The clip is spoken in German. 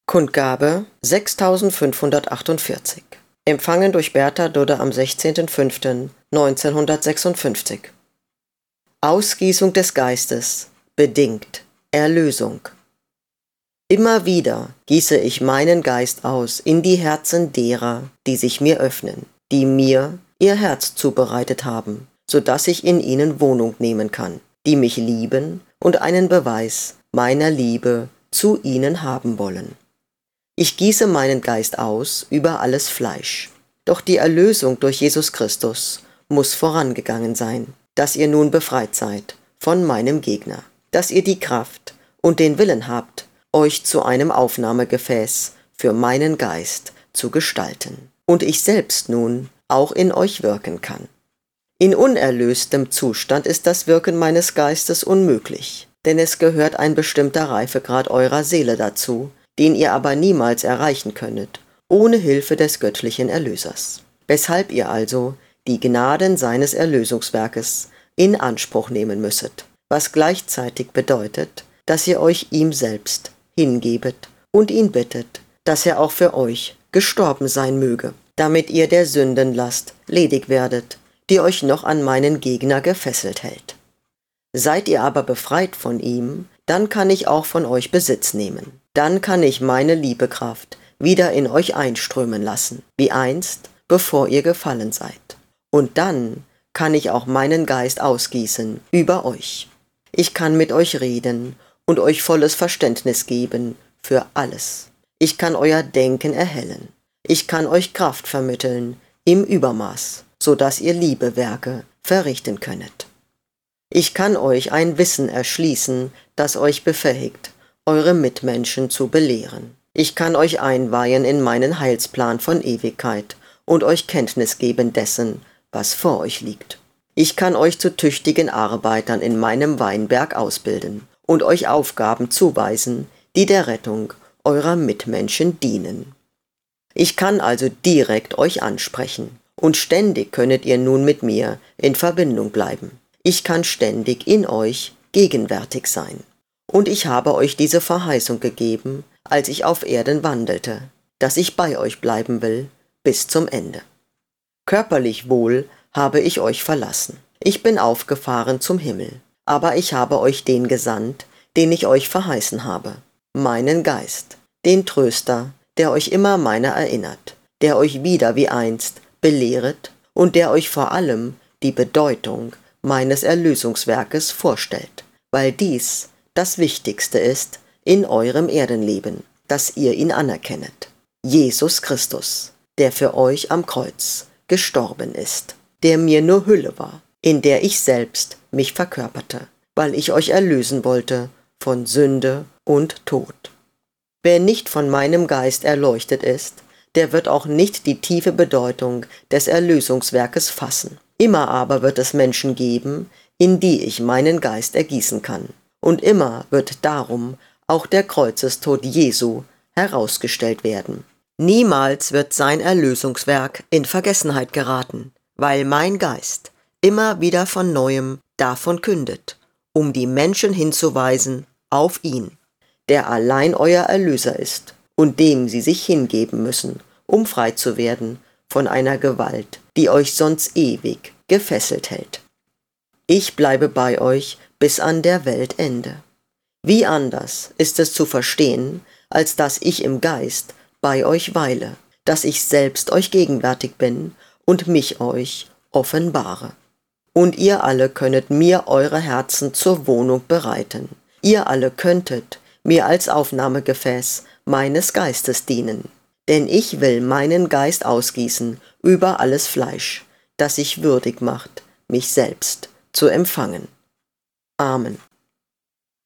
Kundgabe 6548. Empfangen durch Bertha Dudde am 16.05.1956. Ausgießung des Geistes bedingt Erlösung. Immer wieder gieße ich meinen Geist aus in die Herzen derer, die sich mir öffnen, die mir ihr Herz zubereitet haben, so dass ich in ihnen Wohnung nehmen kann, die mich lieben und einen Beweis meiner Liebe zu ihnen haben wollen. Ich gieße meinen Geist aus über alles Fleisch. Doch die Erlösung durch Jesus Christus muss vorangegangen sein, dass ihr nun befreit seid von meinem Gegner, dass ihr die Kraft und den Willen habt, euch zu einem Aufnahmegefäß für meinen Geist zu gestalten und ich selbst nun auch in euch wirken kann. In unerlöstem Zustand ist das Wirken meines Geistes unmöglich, denn es gehört ein bestimmter Reifegrad eurer Seele dazu, den ihr aber niemals erreichen könnet, ohne Hilfe des göttlichen Erlösers. Weshalb ihr also die Gnaden seines Erlösungswerkes in Anspruch nehmen müsset, was gleichzeitig bedeutet, dass ihr euch ihm selbst hingebet und ihn bittet, dass er auch für euch gestorben sein möge, damit ihr der Sündenlast ledig werdet, die euch noch an meinen Gegner gefesselt hält. Seid ihr aber befreit von ihm, dann kann ich auch von euch Besitz nehmen. Dann kann ich meine Liebekraft wieder in euch einströmen lassen, wie einst, bevor ihr gefallen seid. Und dann kann ich auch meinen Geist ausgießen über euch. Ich kann mit euch reden und euch volles Verständnis geben für alles. Ich kann euer Denken erhellen. Ich kann euch Kraft vermitteln im Übermaß, so dass ihr Liebewerke verrichten könnet. Ich kann euch ein Wissen erschließen, das euch befähigt, eure Mitmenschen zu belehren. Ich kann euch einweihen in meinen Heilsplan von Ewigkeit und euch Kenntnis geben dessen, was vor euch liegt. Ich kann euch zu tüchtigen Arbeitern in meinem Weinberg ausbilden und euch Aufgaben zuweisen, die der Rettung eurer Mitmenschen dienen. Ich kann also direkt euch ansprechen und ständig könnet ihr nun mit mir in Verbindung bleiben. Ich kann ständig in euch gegenwärtig sein. Und ich habe euch diese Verheißung gegeben, als ich auf Erden wandelte, dass ich bei euch bleiben will bis zum Ende. Körperlich wohl habe ich euch verlassen. Ich bin aufgefahren zum Himmel, aber ich habe euch den gesandt, den ich euch verheißen habe, meinen Geist, den Tröster, der euch immer meiner erinnert, der euch wieder wie einst belehret und der euch vor allem die Bedeutung meines Erlösungswerkes vorstellt, weil dies das Wichtigste ist in eurem Erdenleben, dass ihr ihn anerkennet. Jesus Christus, der für euch am Kreuz gestorben ist, der mir nur Hülle war, in der ich selbst mich verkörperte, weil ich euch erlösen wollte von Sünde und Tod. Wer nicht von meinem Geist erleuchtet ist, der wird auch nicht die tiefe Bedeutung des Erlösungswerkes fassen. Immer aber wird es Menschen geben, in die ich meinen Geist ergießen kann. Und immer wird darum auch der Kreuzestod Jesu herausgestellt werden. Niemals wird sein Erlösungswerk in Vergessenheit geraten, weil mein Geist immer wieder von Neuem davon kündet, um die Menschen hinzuweisen auf ihn, der allein euer Erlöser ist und dem sie sich hingeben müssen, um frei zu werden von einer Gewalt, die euch sonst ewig gefesselt hält. Ich bleibe bei euch bis an der Weltende. Wie anders ist es zu verstehen, als dass ich im Geist bei euch weile, dass ich selbst euch gegenwärtig bin und mich euch offenbare. Und ihr alle könnet mir eure Herzen zur Wohnung bereiten. Ihr alle könntet mir als Aufnahmegefäß meines Geistes dienen. Denn ich will meinen Geist ausgießen über alles Fleisch, das sich würdig macht, mich selbst zu empfangen. Amen.